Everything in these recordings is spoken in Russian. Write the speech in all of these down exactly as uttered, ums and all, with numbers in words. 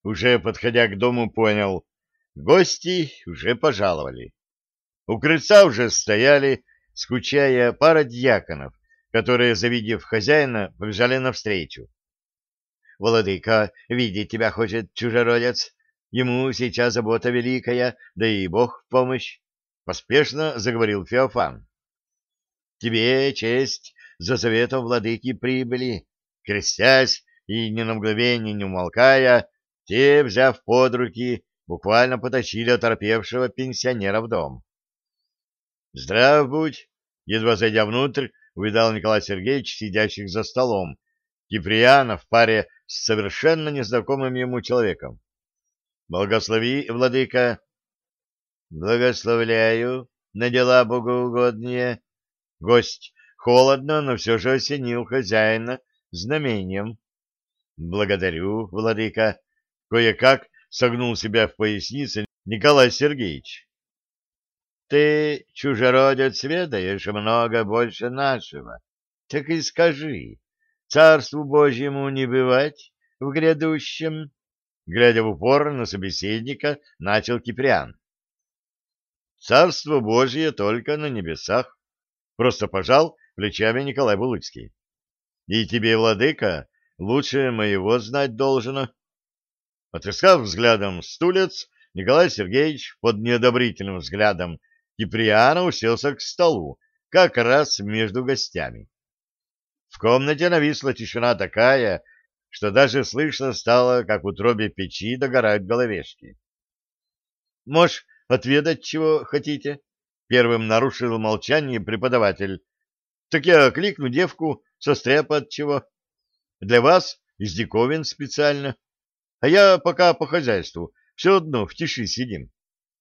уже подходя к дому, понял: гости уже пожаловали. У крыльца уже стояли, скучая, пара дьяконов, которые, завидев хозяина, побежали навстречу. — Владыка, видеть тебя хочет чужеродец. Ему сейчас забота великая, да и Бог в помощь, — поспешно заговорил Феофан. — Тебе честь за заветом владыки прибыли. Крестясь и ни на мгновение не умолкая, те, взяв под руки, буквально потащили оторопевшего пенсионера в дом. — Здрав будь! — едва зайдя внутрь, увидал Николай Сергеевич, сидящих за столом, Киприана в паре с совершенно незнакомым ему человеком. — Благослови, владыка! — Благословляю на дела богоугодные. Гость холодно, но все же осенил хозяина знамением. — Благодарю, владыка! Кое-как согнул себя в пояснице Николай Сергеевич. — Ты, чужеродец, ведаешь много больше нашего. Так и скажи, царству Божьему не бывать в грядущем? Глядя в упор на собеседника, начал Киприан. — Царство Божье только на небесах, — просто пожал плечами Николай Булыцкий. — И тебе, владыка, лучше моего знать должно. Отыскав взглядом стулец, Николай Сергеевич под неодобрительным взглядом Киприана уселся к столу, как раз между гостями. В комнате нависла тишина такая, что даже слышно стало, как в утробе печи догорают головешки. — Можешь отведать, чего хотите? — первым нарушил молчание преподаватель. — Так я кликну девку, состряпа от чего. Для вас из диковин специально. А я пока по хозяйству, все одно в тиши сидим.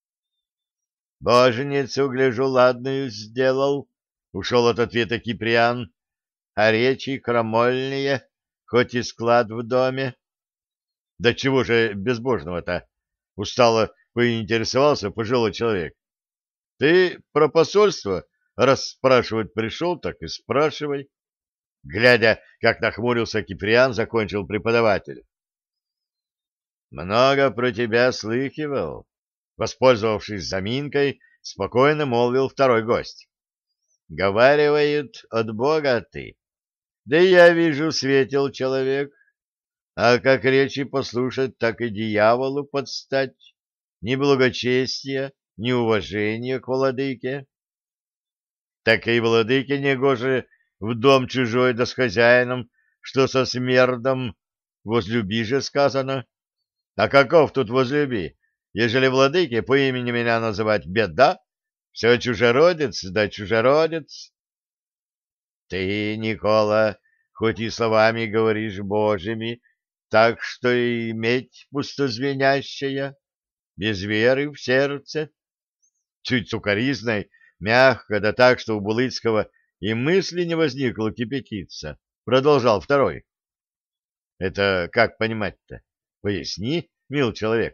— Боженицу, гляжу, ладную сделал, — ушел от ответа Киприан. — А речи крамольные, хоть и склад в доме. — Да чего же безбожного-то? — устало поинтересовался пожилой человек. — Ты про посольство? Раз спрашивать пришел, так и спрашивай. Глядя, как нахмурился Киприан, закончил преподаватель. — Много про тебя слыхивал. Воспользовавшись заминкой, спокойно молвил второй гость. — Говаривают, от Бога ты. Да и я вижу, светил человек. А как речи послушать, так и дьяволу подстать. Ни благочестия, ни уважения к владыке. Так и владыке негоже в дом чужой да с хозяином, что со смердом. Возлюби же сказано. А каков тут возлюби? Ежели владыке по имени меня называть беда, все чужеродец да чужеродец. Ты, Никола, хоть и словами говоришь божьими, так что и медь пустозвенящая, без веры в сердце. Чуть сукоризной, мягко, да так, что у Булыцкого и мысли не возникло кипятиться, продолжал второй. Это как понимать-то? Поясни, мил человек.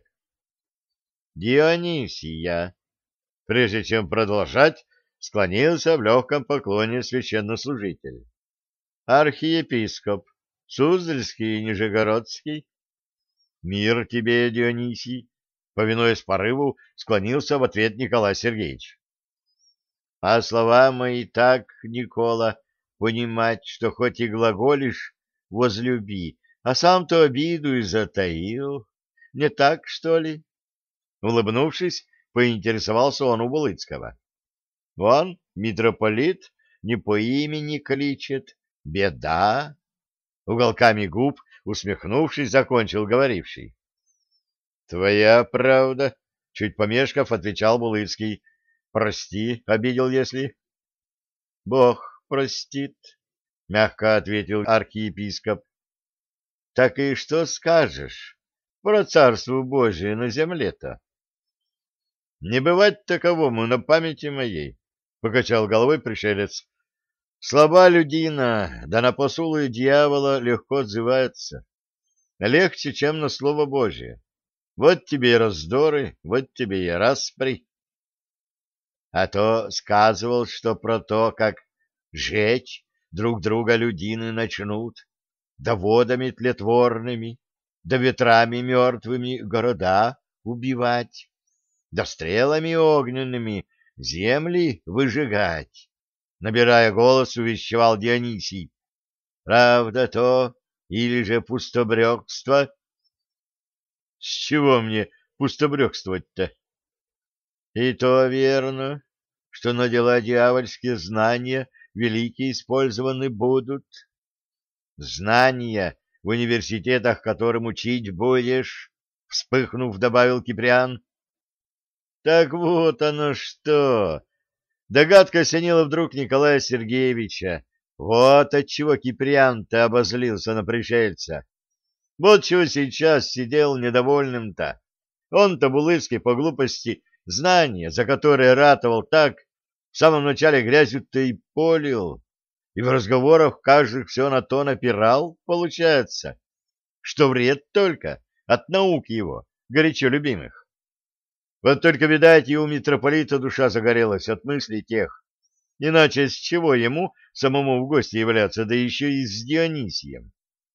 Дионисия, прежде чем продолжать, склонился в легком поклоне священнослужитель. Архиепископ, Суздальский и Нижегородский. Мир тебе, Дионисий, повинуясь порыву, склонился в ответ Николай Сергеевич. А слова мои так, Никола, понимать, что хоть и глаголишь возлюби, а сам-то обиду и затаил. Не так, что ли? Улыбнувшись, поинтересовался он у Булыцкого. Вон, митрополит не по имени кличет, беда. Уголками губ, усмехнувшись, закончил говоривший. — Твоя правда, — чуть помешков, отвечал Булыцкий. — Прости, обидел, если... — Бог простит, — мягко ответил архиепископ. — Так и что скажешь про царство Божие на земле-то? — Не бывать таковому на памяти моей, — покачал головой пришелец. — Слаба людина, да на посулы дьявола легко отзывается. Легче, чем на слово Божие. Вот тебе и раздоры, вот тебе и распри. А то сказывал, что про то, как жечь друг друга людины начнут, да водами тлетворными, да ветрами мертвыми города убивать, да стрелами огненными земли выжигать, набирая голос, увещевал Дионисий. Правда то или же пустобрекство? С чего мне пустобрекствовать-то? И то верно, что на дела дьявольские знания великие использованы будут. Знания, в университетах которым учить будешь, вспыхнув, добавил Киприан. Так вот оно что! Догадка осенила вдруг Николая Сергеевича. Вот отчего Киприан-то обозлился на пришельца. Вот чего сейчас сидел недовольным-то. Он-то Булыцкий по глупости знания, за которые ратовал так, в самом начале грязью-то и полил. И в разговорах каждый все на то напирал, получается, что вред только от наук его, горячо любимых. Вот только, видать, и у митрополита душа загорелась от мыслей тех. Иначе с чего ему самому в гости являться, да еще и с Дионисием?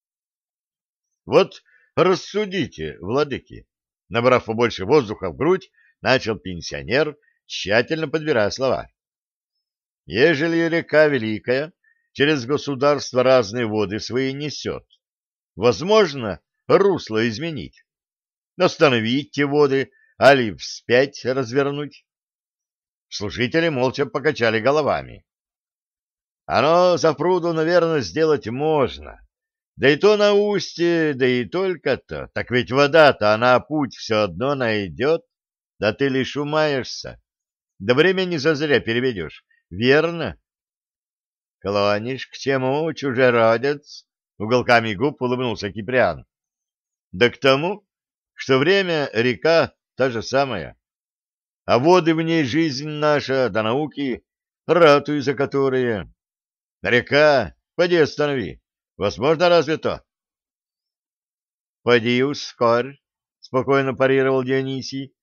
Вот рассудите, владыки. Набрав побольше воздуха в грудь, начал пенсионер, тщательно подбирая слова. Ежели река великая через государство разные воды свои несет, возможно русло изменить, остановить те воды, али вспять развернуть. Служители молча покачали головами. Оно за пруду, наверное, сделать можно. Да и то на устье, да и только-то. Так ведь вода-то, она путь все одно найдет, да ты лишь умаешься. Да времени зазря переведешь, верно? Клонишь к чему, чужеродец? Уголками губ улыбнулся Киприан. Да к тому, что время река та же самая, а воды в ней жизнь наша, да науки, ратуй за которые. Река, поди останови. Возможно, разве то? Поди ускорь, спокойно парировал Дионисий.